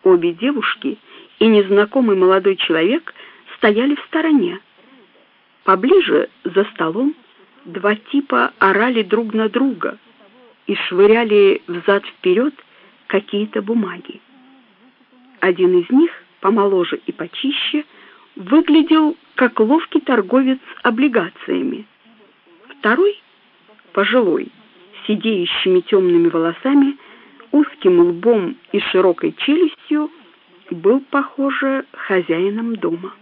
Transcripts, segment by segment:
Обе девушки и незнакомый молодой человек стояли в стороне. Поближе, за столом, два типа орали друг на друга и швыряли взад-вперед какие-то бумаги. Один из них, помоложе и почище, выглядел как ловкий торговец облигациями. Второй, пожилой, с сидеющими темными волосами, узким лбом и широкой челюстью, был, похоже, хозяином дома.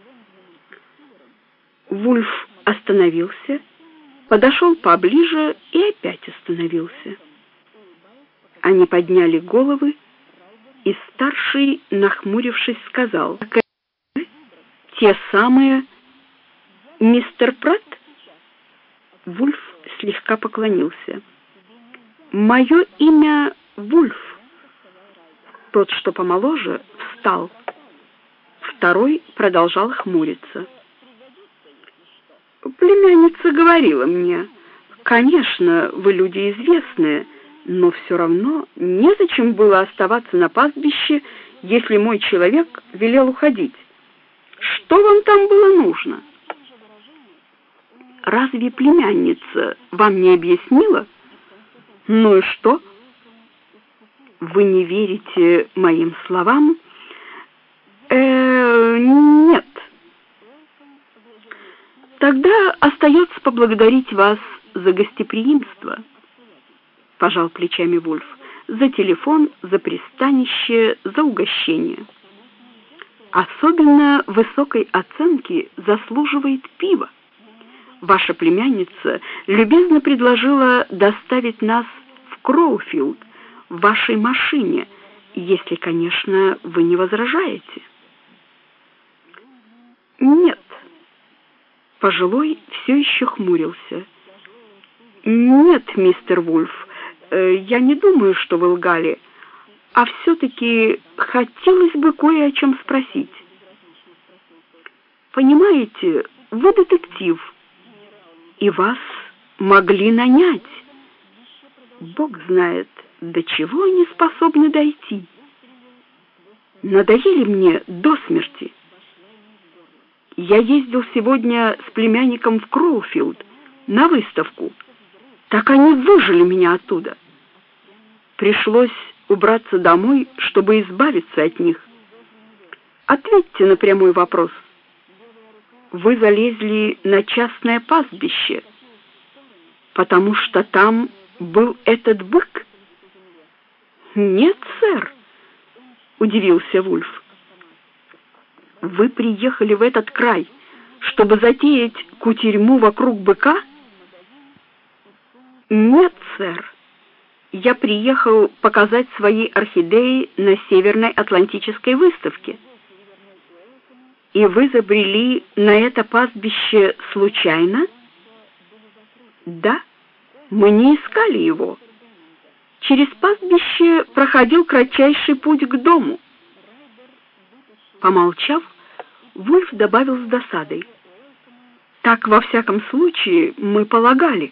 Вульф остановился, подошел поближе и опять остановился. Они подняли головы, и старший, нахмурившись, сказал: «Те самые мистер Пратт?» Вульф слегка поклонился. «Мое имя Вульф». Тот, что помоложе, встал. Второй продолжал хмуриться. «Племянница говорила мне: конечно, вы люди известные, но все равно незачем было оставаться на пастбище, если мой человек велел уходить. Что вам там было нужно?» «Разве племянница вам не объяснила?» «Ну и что? Вы не верите моим словам?» Нет. Тогда остается поблагодарить вас за гостеприимство», — пожал плечами Вульф, «за телефон, за пристанище, за угощение. Особенно высокой оценки заслуживает пиво. Ваша племянница любезно предложила доставить нас в Кроуфилд в вашей машине, если, конечно, вы не возражаете». «Нет». Пожилой все еще хмурился. «Нет, мистер Вульф, я не думаю, что вы лгали, а все-таки хотелось бы кое о чем спросить. Понимаете, вы детектив, и вас могли нанять. Бог знает, до чего они способны дойти. Надоели мне до смерти. Я ездил сегодня с племянником в Кроуфилд на выставку. Так они выжили меня оттуда. Пришлось убраться домой, чтобы избавиться от них. Ответьте на прямой вопрос. Вы залезли на частное пастбище, потому что там был этот бык?» «Нет, сэр», — удивился Вульф. «Вы приехали в этот край, чтобы затеять кутерьму вокруг быка?» «Нет, сэр. Я приехал показать свои орхидеи на Северной Атлантической выставке». «И вы забрели на это пастбище случайно?» «Да, мы не искали его. Через пастбище проходил кратчайший путь к дому». Помолчав, Вульф добавил с досадой: «Так, во всяком случае, мы полагали».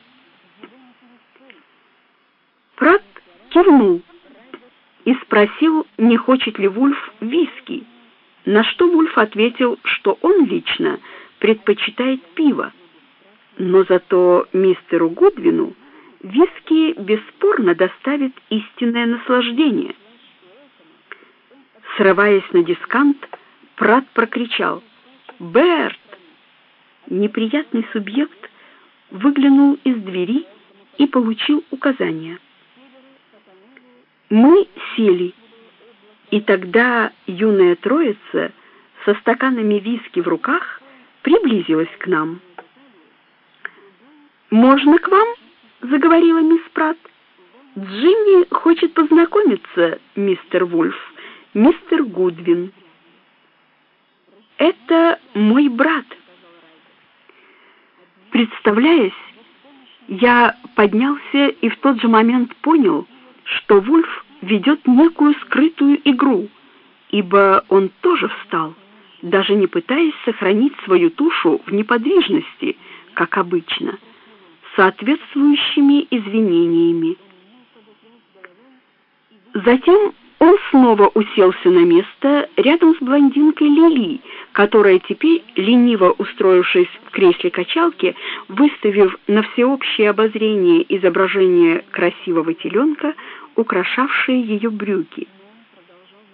Пратт кивнул и спросил, не хочет ли Вульф виски, на что Вульф ответил, что он лично предпочитает пиво, но зато мистеру Гудвину виски бесспорно доставит истинное наслаждение. Срываясь на дискант, Пратт прокричал: «Берт!» Неприятный субъект выглянул из двери и получил указания. Мы сели, и тогда юная троица со стаканами виски в руках приблизилась к нам. «Можно к вам?» — заговорила мисс Пратт. «Джимми хочет познакомиться, мистер Вульф, мистер Гудвин. Это мой брат». Представляясь, я поднялся и в тот же момент понял, что Вульф ведет некую скрытую игру, ибо он тоже встал, даже не пытаясь сохранить свою тушу в неподвижности, как обычно, соответствующими извинениями. Затем Он снова уселся на место рядом с блондинкой Лили, которая теперь, лениво устроившись в кресле качалки, выставив на всеобщее обозрение изображение красивого теленка, украшавшее ее брюки.